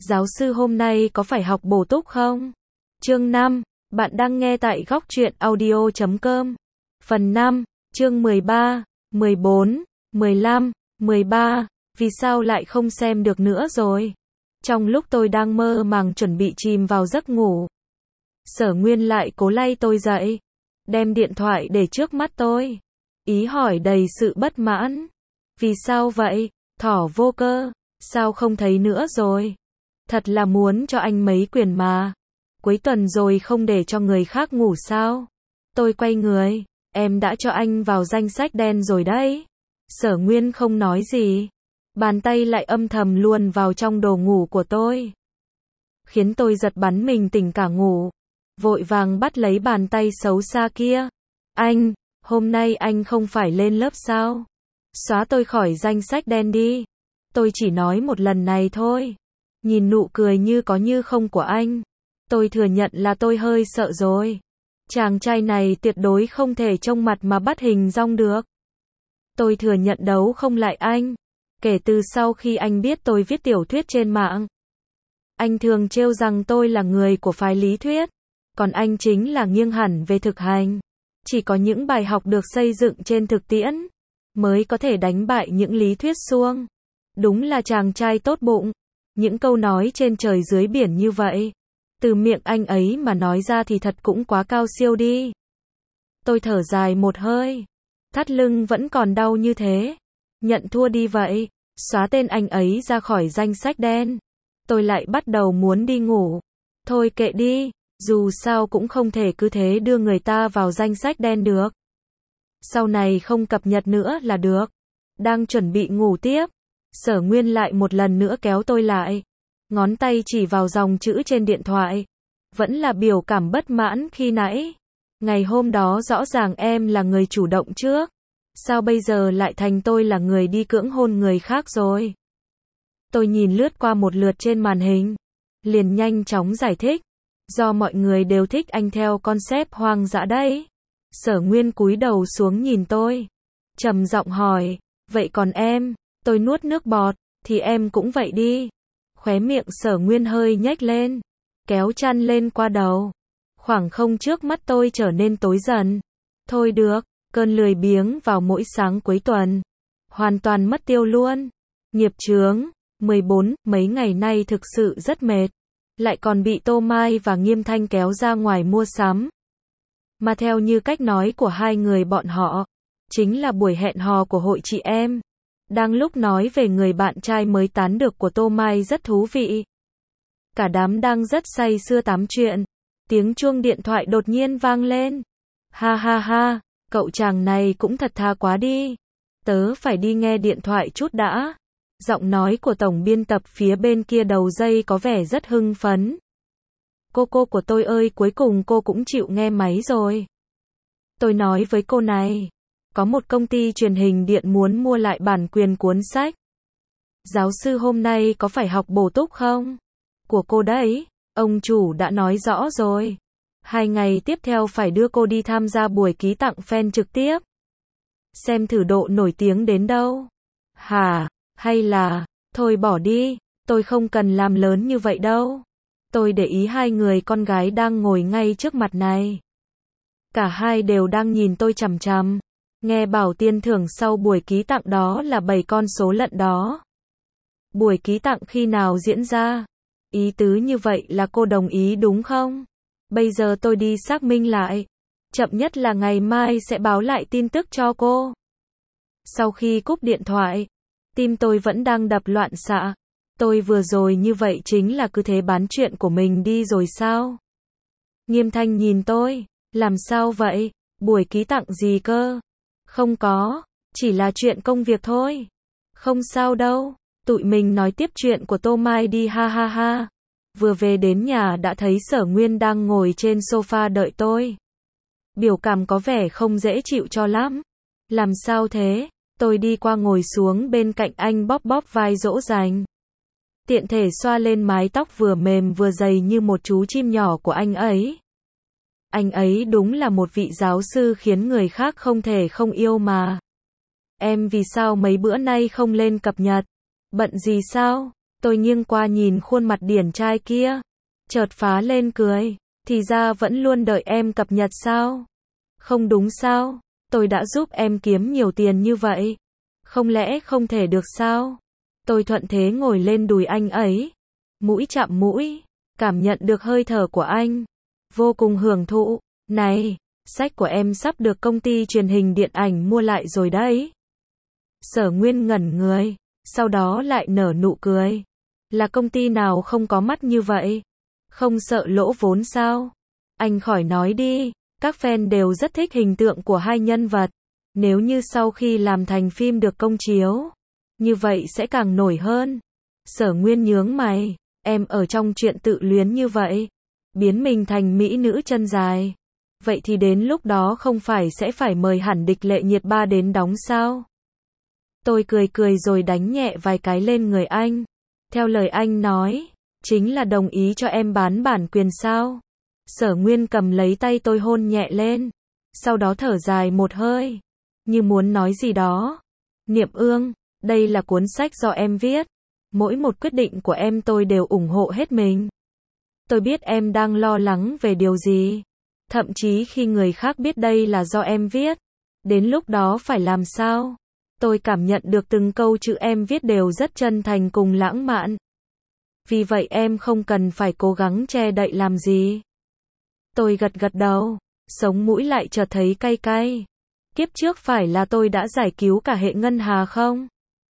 Giáo sư hôm nay có phải học bổ túc không? Chương 5, bạn đang nghe tại góc truyện audio.com. Phần 5, chương 13, 14, 15, 13, vì sao lại không xem được nữa rồi? Trong lúc tôi đang mơ màng chuẩn bị chìm vào giấc ngủ, Sở Nguyên lại cố lay tôi dậy, đem điện thoại để trước mắt tôi, ý hỏi đầy sự bất mãn. Vì sao vậy, thỏ vô cơ, sao không thấy nữa rồi? Thật là muốn cho anh mấy quyền mà. Cuối tuần rồi không để cho người khác ngủ sao? Tôi quay người, em đã cho anh vào danh sách đen rồi đấy. Sở Nguyên không nói gì, bàn tay lại âm thầm luồn vào trong đồ ngủ của tôi, khiến tôi giật bắn mình tỉnh cả ngủ, vội vàng bắt lấy bàn tay xấu xa kia. Anh, hôm nay anh không phải lên lớp sao? Xóa tôi khỏi danh sách đen đi. Tôi chỉ nói một lần này thôi. Nhìn nụ cười như có như không của anh, tôi thừa nhận là tôi hơi sợ rồi. Chàng trai này tuyệt đối không thể trông mặt mà bắt hình dong được. Tôi thừa nhận đấu không lại anh. Kể từ sau khi anh biết tôi viết tiểu thuyết trên mạng, anh thường trêu rằng tôi là người của phái lý thuyết, còn anh chính là nghiêng hẳn về thực hành. Chỉ có những bài học được xây dựng trên thực tiễn mới có thể đánh bại những lý thuyết suông. Đúng là chàng trai tốt bụng. Những câu nói trên trời dưới biển như vậy, từ miệng anh ấy mà nói ra thì thật cũng quá cao siêu đi. Tôi thở dài một hơi, thắt lưng vẫn còn đau như thế. Nhận thua đi vậy, xóa tên anh ấy ra khỏi danh sách đen. Tôi lại bắt đầu muốn đi ngủ. Thôi kệ đi, dù sao cũng không thể cứ thế đưa người ta vào danh sách đen được. Sau này không cập nhật nữa là được. Đang chuẩn bị ngủ tiếp, Sở Nguyên lại một lần nữa kéo tôi lại, ngón tay chỉ vào dòng chữ trên điện thoại. Vẫn là biểu cảm bất mãn khi nãy. Ngày hôm đó rõ ràng em là người chủ động trước, sao bây giờ lại thành tôi là người đi cưỡng hôn người khác rồi? Tôi nhìn lướt qua một lượt trên màn hình, liền nhanh chóng giải thích. Do mọi người đều thích anh theo concept hoang dã đấy. Sở Nguyên cúi đầu xuống nhìn tôi, trầm giọng hỏi, vậy còn em? Tôi nuốt nước bọt, thì em cũng vậy đi. Khóe miệng Sở Nguyên hơi nhếch lên, kéo chăn lên qua đầu. Khoảng không trước mắt tôi trở nên tối dần. Thôi được, cơn lười biếng vào mỗi sáng cuối tuần hoàn toàn mất tiêu luôn. Nghiệp chướng. 14, mấy ngày nay thực sự rất mệt. Lại còn bị Tô Mai và Nghiêm Thanh kéo ra ngoài mua sắm. Mà theo như cách nói của hai người bọn họ, chính là buổi hẹn hò của hội chị em. Đang lúc nói về người bạn trai mới tán được của Tô Mai rất thú vị. Cả đám đang rất say sưa tám chuyện. Tiếng chuông điện thoại đột nhiên vang lên. Ha ha ha, cậu chàng này cũng thật tha quá đi. Tớ phải đi nghe điện thoại chút đã. Giọng nói của tổng biên tập phía bên kia đầu dây có vẻ rất hưng phấn. Cô của tôi ơi, cuối cùng cô cũng chịu nghe máy rồi. Tôi nói với cô này, có một công ty truyền hình điện muốn mua lại bản quyền cuốn sách. Giáo sư hôm nay có phải học bổ túc không? Của cô đấy, ông chủ đã nói rõ rồi. 2 ngày tiếp theo phải đưa cô đi tham gia buổi ký tặng fan trực tiếp. Xem thử độ nổi tiếng đến đâu. Hả? Hay là, thôi bỏ đi, tôi không cần làm lớn như vậy đâu. Tôi để ý hai người con gái đang ngồi ngay trước mặt này. Cả hai đều đang nhìn tôi chằm chằm. Nghe bảo tiền thưởng sau buổi ký tặng đó là 7 con số lận đó. Buổi ký tặng khi nào diễn ra? Ý tứ như vậy là cô đồng ý đúng không? Bây giờ tôi đi xác minh lại. Chậm nhất là ngày mai sẽ báo lại tin tức cho cô. Sau khi cúp điện thoại, tim tôi vẫn đang đập loạn xạ. Tôi vừa rồi như vậy chính là cứ thế bán chuyện của mình đi rồi sao? Nghiêm Thanh nhìn tôi, làm sao vậy? Buổi ký tặng gì cơ? Không có, chỉ là chuyện công việc thôi. Không sao đâu, tụi mình nói tiếp chuyện của Tô Mai đi, ha ha ha. Vừa về đến nhà đã thấy Sở Nguyên đang ngồi trên sofa đợi tôi. Biểu cảm có vẻ không dễ chịu cho lắm. Làm sao thế? Tôi đi qua ngồi xuống bên cạnh anh, bóp bóp vai dỗ dành. Tiện thể xoa lên mái tóc vừa mềm vừa dày như một chú chim nhỏ của anh ấy. Anh ấy đúng là một vị giáo sư khiến người khác không thể không yêu mà. Em vì sao mấy bữa nay không lên cập nhật? Bận gì sao? Tôi nghiêng qua nhìn khuôn mặt điển trai kia, chợt phá lên cười, thì ra vẫn luôn đợi em cập nhật sao? Không đúng sao? Tôi đã giúp em kiếm nhiều tiền như vậy, không lẽ không thể được sao? Tôi thuận thế ngồi lên đùi anh ấy, mũi chạm mũi, cảm nhận được hơi thở của anh, vô cùng hưởng thụ. Này, sách của em sắp được công ty truyền hình điện ảnh mua lại rồi đấy. Sở Nguyên ngẩn người, sau đó lại nở nụ cười. Là công ty nào không có mắt như vậy? Không sợ lỗ vốn sao? Anh khỏi nói đi, các fan đều rất thích hình tượng của hai nhân vật. Nếu như sau khi làm thành phim được công chiếu, như vậy sẽ càng nổi hơn. Sở Nguyên nhướng mày, em ở trong chuyện tự luyến như vậy, biến mình thành mỹ nữ chân dài. Vậy thì đến lúc đó không phải sẽ phải mời hẳn Địch Lệ Nhiệt Ba đến đóng sao? Tôi cười cười rồi đánh nhẹ vài cái lên người anh. Theo lời anh nói, chính là đồng ý cho em bán bản quyền sao? Sở Nguyên cầm lấy tay tôi hôn nhẹ lên, sau đó thở dài một hơi, như muốn nói gì đó. Niệm Ương, đây là cuốn sách do em viết, mỗi một quyết định của em tôi đều ủng hộ hết mình. Tôi biết em đang lo lắng về điều gì, thậm chí khi người khác biết đây là do em viết, đến lúc đó phải làm sao? Tôi cảm nhận được từng câu chữ em viết đều rất chân thành cùng lãng mạn. Vì vậy em không cần phải cố gắng che đậy làm gì. Tôi gật gật đầu, sống mũi lại chợt thấy cay cay. Kiếp trước phải là tôi đã giải cứu cả hệ ngân hà không?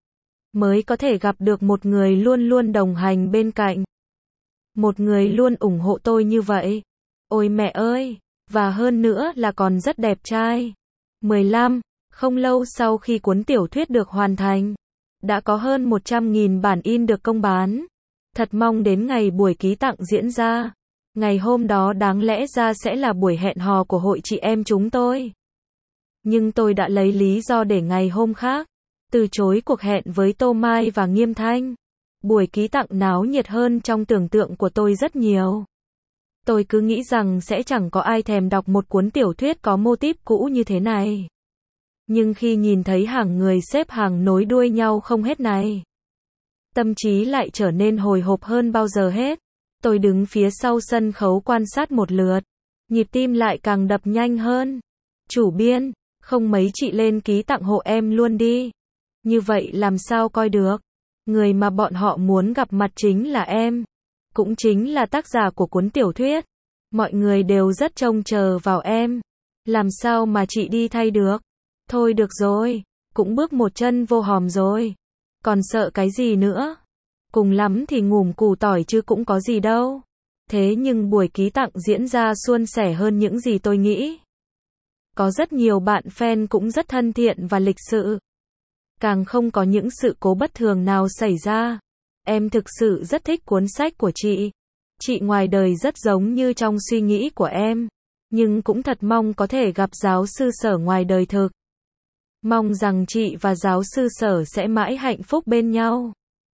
Mới có thể gặp được một người luôn luôn đồng hành bên cạnh. Một người luôn ủng hộ tôi như vậy. Ôi mẹ ơi, và hơn nữa là còn rất đẹp trai. 15. Không lâu sau khi cuốn tiểu thuyết được hoàn thành, đã có hơn 100.000 bản in được công bán. Thật mong đến ngày buổi ký tặng diễn ra. Ngày hôm đó đáng lẽ ra sẽ là buổi hẹn hò của hội chị em chúng tôi. Nhưng tôi đã lấy lý do để ngày hôm khác, từ chối cuộc hẹn với Tô Mai và Nghiêm Thanh. Buổi ký tặng náo nhiệt hơn trong tưởng tượng của tôi rất nhiều. Tôi cứ nghĩ rằng sẽ chẳng có ai thèm đọc một cuốn tiểu thuyết có mô típ cũ như thế này. Nhưng khi nhìn thấy hàng người xếp hàng nối đuôi nhau không hết này, tâm trí lại trở nên hồi hộp hơn bao giờ hết. Tôi đứng phía sau sân khấu quan sát một lượt, nhịp tim lại càng đập nhanh hơn. Chủ biên, không mấy chị lên ký tặng hộ em luôn đi. Như vậy làm sao coi được? Người mà bọn họ muốn gặp mặt chính là em, cũng chính là tác giả của cuốn tiểu thuyết. Mọi người đều rất trông chờ vào em. Làm sao mà chị đi thay được? Thôi được rồi, cũng bước một chân vô hòm rồi. Còn sợ cái gì nữa? Cùng lắm thì ngủm củ tỏi chứ cũng có gì đâu. Thế nhưng buổi ký tặng diễn ra suôn sẻ hơn những gì tôi nghĩ. Có rất nhiều bạn fan cũng rất thân thiện và lịch sự. Càng không có những sự cố bất thường nào xảy ra. Em thực sự rất thích cuốn sách của chị. Chị ngoài đời rất giống như trong suy nghĩ của em. Nhưng cũng thật mong có thể gặp giáo sư Sở ngoài đời thực. Mong rằng chị và giáo sư Sở sẽ mãi hạnh phúc bên nhau.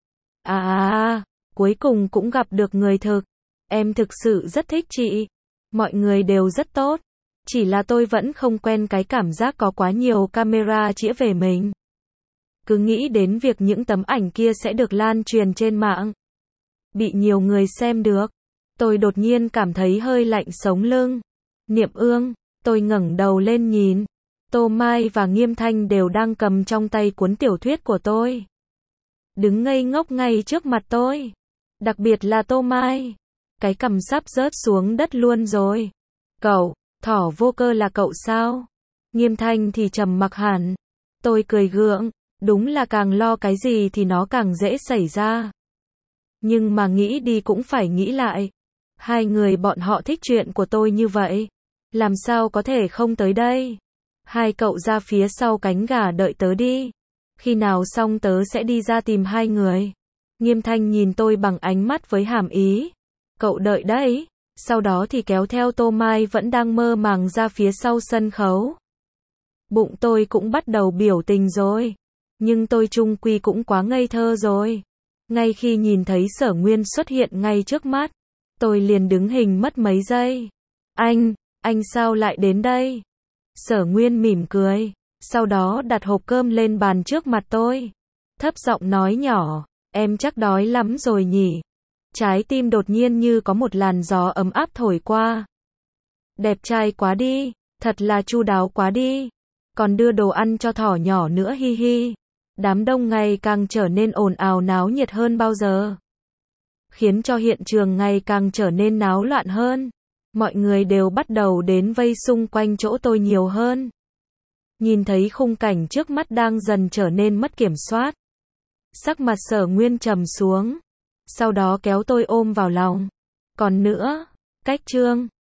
Cuối cùng cũng gặp được người thực. Em thực sự rất thích chị. Mọi người đều rất tốt. Chỉ là tôi vẫn không quen cái cảm giác có quá nhiều camera chĩa về mình. Cứ nghĩ đến việc những tấm ảnh kia sẽ được lan truyền trên mạng, bị nhiều người xem được, tôi đột nhiên cảm thấy hơi lạnh sống lưng. Niệm Ương, tôi ngẩng đầu lên nhìn. Tô Mai và Nghiêm Thanh đều đang cầm trong tay cuốn tiểu thuyết của tôi, đứng ngây ngốc ngay trước mặt tôi. Đặc biệt là Tô Mai, cái cằm sắp rớt xuống đất luôn rồi. Cậu, thỏ vô cơ là cậu sao? Nghiêm Thanh thì trầm mặc hẳn. Tôi cười gượng, đúng là càng lo cái gì thì nó càng dễ xảy ra. Nhưng mà nghĩ đi cũng phải nghĩ lại. Hai người bọn họ thích chuyện của tôi như vậy, làm sao có thể không tới đây? Hai cậu ra phía sau cánh gà đợi tớ đi. Khi nào xong tớ sẽ đi ra tìm hai người. Nghiêm Thanh nhìn tôi bằng ánh mắt với hàm ý. Cậu đợi đấy. Sau đó thì kéo theo Tô Mai vẫn đang mơ màng ra phía sau sân khấu. Bụng tôi cũng bắt đầu biểu tình rồi. Nhưng tôi chung quy cũng quá ngây thơ rồi. Ngay khi nhìn thấy Sở Nguyên xuất hiện ngay trước mắt, tôi liền đứng hình mất mấy giây. Anh sao lại đến đây? Sở Nguyên mỉm cười, sau đó đặt hộp cơm lên bàn trước mặt tôi. Thấp giọng nói nhỏ, Em chắc đói lắm rồi nhỉ? Trái tim đột nhiên như có một làn gió ấm áp thổi qua. Đẹp trai quá đi, thật là chu đáo quá đi. Còn đưa đồ ăn cho thỏ nhỏ nữa hi hi. Đám đông ngày càng trở nên ồn ào náo nhiệt hơn bao giờ, khiến cho hiện trường ngày càng trở nên náo loạn hơn. Mọi người đều bắt đầu đến vây xung quanh chỗ tôi nhiều hơn. Nhìn thấy khung cảnh trước mắt đang dần trở nên mất kiểm soát, sắc mặt Sở Nguyên trầm xuống, sau đó kéo tôi ôm vào lòng. Còn nữa, cách Trương